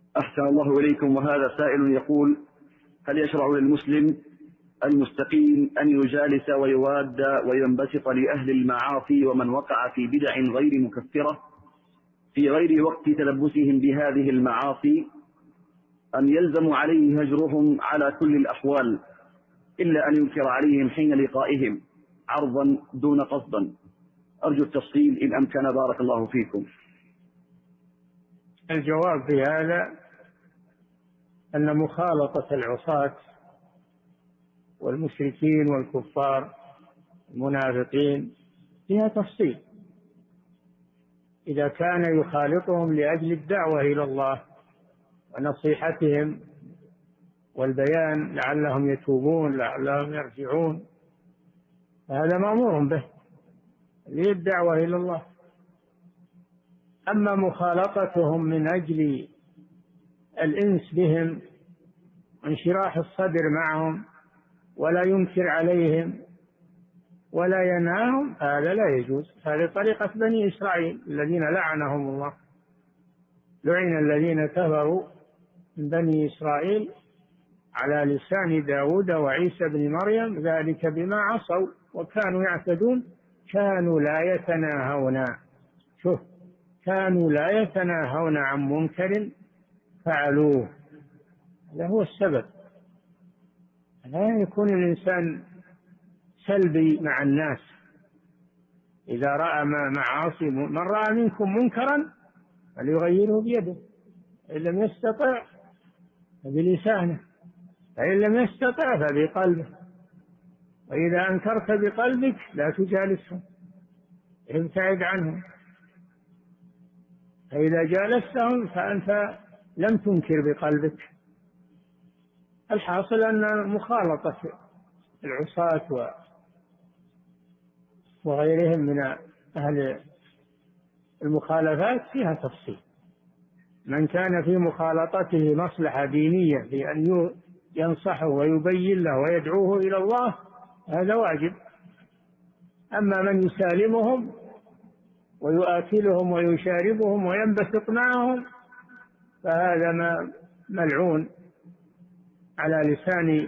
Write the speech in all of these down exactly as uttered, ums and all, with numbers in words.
أحسن الله إليكم. وهذا سائل يقول: هل يشرع للمسلم المستقيم أن يجالس ويواد وينبسط لأهل المعاصي ومن وقع في بدع غير مكفرة في غير وقت تلبسهم بهذه المعاصي، أم يلزم عليه هجرهم على كل الأحوال إلا أن ينكر عليهم حين لقائهم عرضا دون قصدا؟ أرجو التفصيل إن أمكن، بارك الله فيكم. الجواب في هذا أن مخالطة العصاة والمشركين والكفار المنافقين فيها تفصيل. إذا كان يخالطهم لأجل الدعوة إلى الله ونصيحتهم والبيان لعلهم يتوبون لعلهم يرجعون، هذا مأمور به للدعوة إلى الله. أما مخالطتهم من أجل الإنس بهم وانشراح الصدر معهم ولا ينكر عليهم ولا ينهاهم، هذا لا يجوز. هذه طريقة بني إسرائيل الذين لعنهم الله، لعن الذين كفروا من بني إسرائيل على لسان داود وعيسى بن مريم ذلك بما عصوا وكانوا يعتدون كانوا لا يتناهون، شوف، كانوا لا يتناهون عن منكر فعلوه. هذا هو السبب. لا يكون الإنسان سلبي مع الناس. إذا رأى معاصي، من رأى منكم منكرا فليغيره بيده، إن لم يستطع فبلسانه، فإن لم يستطع فبقلبه، وإذا أنكرت بقلبك لا تجالسهم، ابتعد عنهم، فإذا جالستهم فأنت لم تنكر بقلبك. الحاصل أن مخالطة العصاة وغيرهم من أهل المخالفات فيها تفصيل. من كان في مخالطته مصلحة دينية بأن ينصحه ويبين له ويدعوه إلى الله هذا واجب. أما من يسالمهم ويؤكلهم ويشاربهم وينبسط معهم فهذا ما ملعون على لسان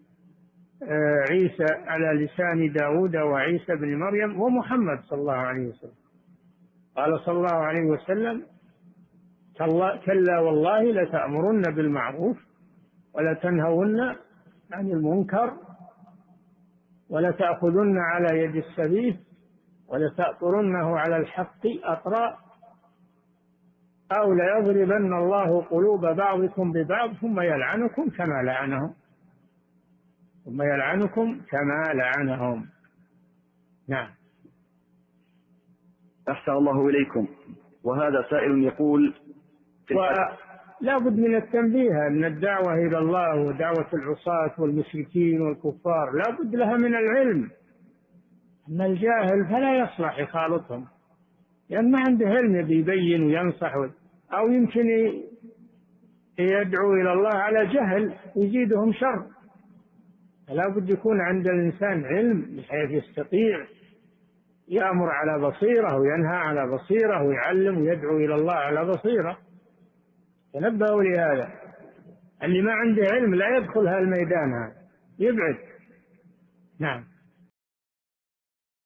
عيسى، على لسان داود وعيسى بن مريم ومحمد صلى الله عليه وسلم. قال صلى الله عليه وسلم: كلا والله لتأمرن بالمعروف ولتنهون عن المنكر ولتأخذن على يد السفيه ولتأطرنه على الحق أطراء أو ليضربن الله قلوب بعضكم ببعض ثم يلعنكم كما لعنهم ثم يلعنكم كما لعنهم. نعم. أحسن الله إليكم. وهذا سائل يقول: ولا بد من التنبيه أن الدعوة إلى الله ودعوة العصاة والمشركين والكفار لا بد لها من العلم. أما الجاهل فلا يصلح يخالطهم، لأن ما عنده علم بيبين وينصح، أو يمكن يدعو إلى الله على جهل يزيدهم شر. فلا بد يكون عند الإنسان علم بحيث يستطيع يأمر على بصيرة وينهى على بصيرة ويعلم ويدعو إلى الله على بصيرة. تنبهوا لهذا. اللي ما عنده علم لا يدخل هالميدان هذا، يبعد. نعم.